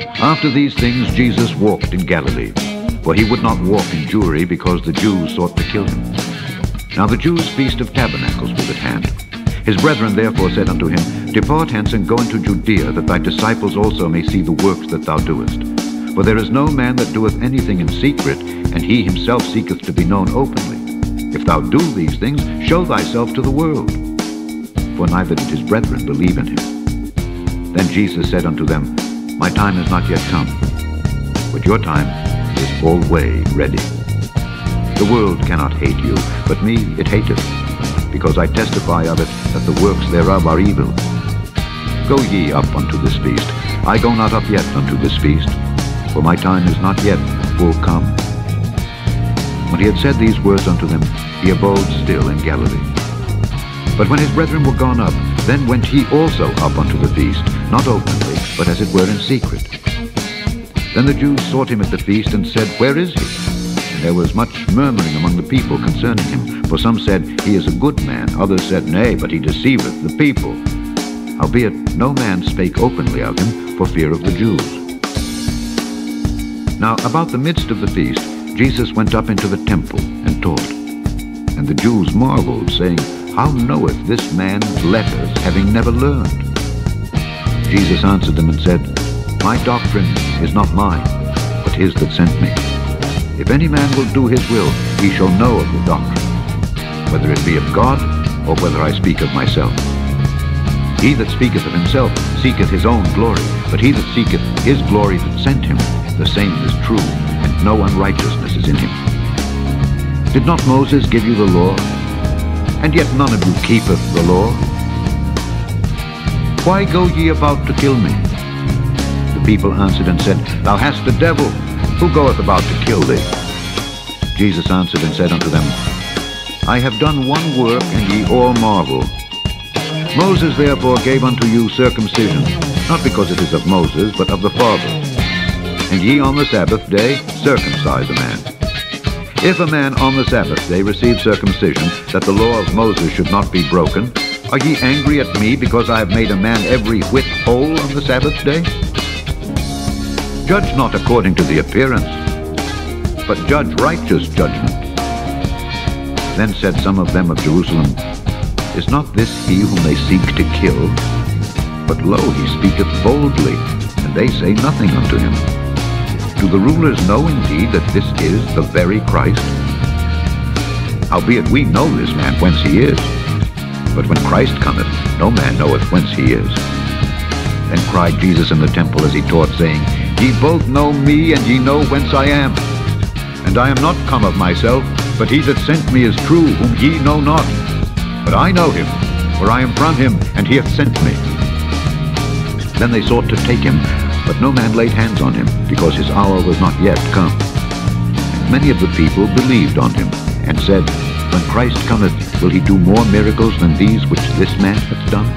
After these things Jesus walked in Galilee, for he would not walk in Jewry, because the Jews sought to kill him. Now the Jews' feast of tabernacles was at hand. His brethren therefore said unto him, Depart hence, and go into Judea, that thy disciples also may see the works that thou doest. For there is no man that doeth anything in secret, and he himself seeketh to be known openly. If thou do these things, show thyself to the world. For neither did his brethren believe in him. Then Jesus said unto them, My time is not yet come, but your time is alway ready. The world cannot hate you, but me it hateth, because I testify of it that the works thereof are evil. Go ye up unto this feast. I go not up yet unto this feast, for my time is not yet full come. When he had said these words unto them, he abode still in Galilee. But when his brethren were gone up, then went he also up unto the feast, not openly, but as it were in secret. Then the Jews sought him at the feast, and said, Where is he? And there was much murmuring among the people concerning him. For some said, He is a good man. Others said, Nay, but he deceiveth the people. Howbeit no man spake openly of him, for fear of the Jews. Now about the midst of the feast, Jesus went up into the temple, and taught. And the Jews marveled, saying, How knoweth this man letters, having never learned? Jesus answered them and said, My doctrine is not mine, but his that sent me. If any man will do his will, he shall know of the doctrine, whether it be of God, or whether I speak of myself. He that speaketh of himself seeketh his own glory, but he that seeketh his glory that sent him, the same is true, and no unrighteousness is in him. Did not Moses give you the law? And yet none of you keepeth the law. Why go ye about to kill me? The people answered and said, Thou hast a devil. Who goeth about to kill thee? Jesus answered and said unto them, I have done one work, and ye all marvel. Moses therefore gave unto you circumcision, not because it is of Moses, but of the fathers. And ye on the Sabbath day circumcise a man. If a man on the Sabbath day receive circumcision, that the law of Moses should not be broken, are ye angry at me, because I have made a man every whit whole on the Sabbath day? Judge not according to the appearance, but judge righteous judgment. Then said some of them of Jerusalem, Is not this he whom they seek to kill? But lo, he speaketh boldly, and they say nothing unto him. Do the rulers know indeed that this is the very Christ? Howbeit we know this man whence he is. But when Christ cometh, no man knoweth whence he is. Then cried Jesus in the temple as he taught, saying, Ye both know me, and ye know whence I am. And I am not come of myself, but he that sent me is true, whom ye know not. But I know him, for I am from him, and he hath sent me. Then they sought to take him, but no man laid hands on him, because his hour was not yet come. And many of the people believed on him, and said, When Christ cometh, will he do more miracles than these which this man hath done?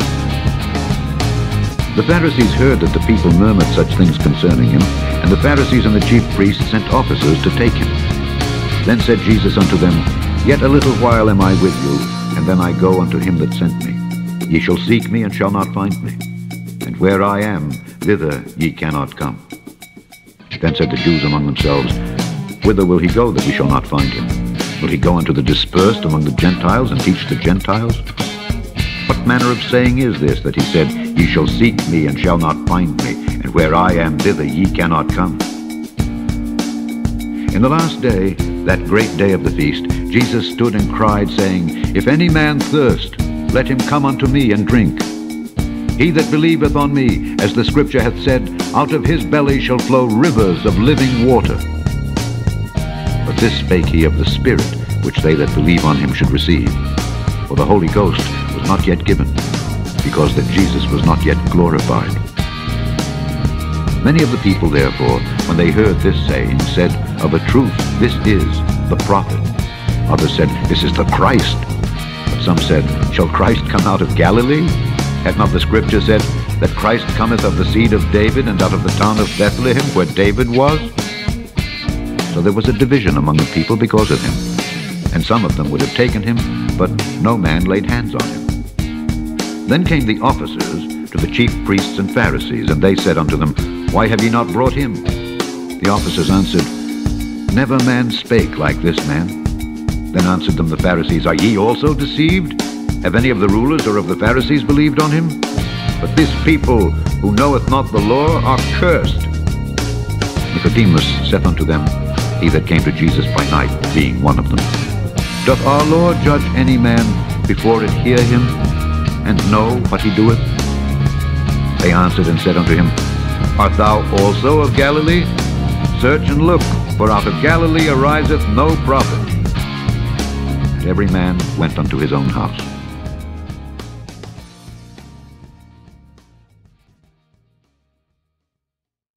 The Pharisees heard that the people murmured such things concerning him, and the Pharisees and the chief priests sent officers to take him. Then said Jesus unto them, Yet a little while am I with you, and then I go unto him that sent me. Ye shall seek me, and shall not find me. And where I am, thither ye cannot come. Then said the Jews among themselves, Whither will he go that we shall not find him? Will he go unto the dispersed among the Gentiles, and teach the Gentiles? What manner of saying is this, that he said, Ye shall seek me, and shall not find me, and where I am, thither ye cannot come? In the last day, that great day of the feast, Jesus stood and cried, saying, If any man thirst, let him come unto me and drink. He that believeth on me, as the Scripture hath said, out of his belly shall flow rivers of living water. But this spake he of the Spirit, which they that believe on him should receive. For the Holy Ghost was not yet given, because that Jesus was not yet glorified. Many of the people therefore, when they heard this saying, said, Of a truth, this is the prophet. Others said, This is the Christ. But some said, Shall Christ come out of Galilee? Hath not the Scripture said, that Christ cometh of the seed of David, and out of the town of Bethlehem, where David was? So there was a division among the people because of him. And some of them would have taken him, but no man laid hands on him. Then came the officers to the chief priests and Pharisees, and they said unto them, Why have ye not brought him? The officers answered, Never man spake like this man. Then answered them the Pharisees, Are ye also deceived? Have any of the rulers or of the Pharisees believed on him? But this people who knoweth not the law are cursed. Nicodemus saith unto them, he that came to Jesus by night, being one of them, Doth our law judge any man before it hear him, and know what he doeth? They answered and said unto him, Art thou also of Galilee? Search and look, for out of Galilee ariseth no prophet. And every man went unto his own house.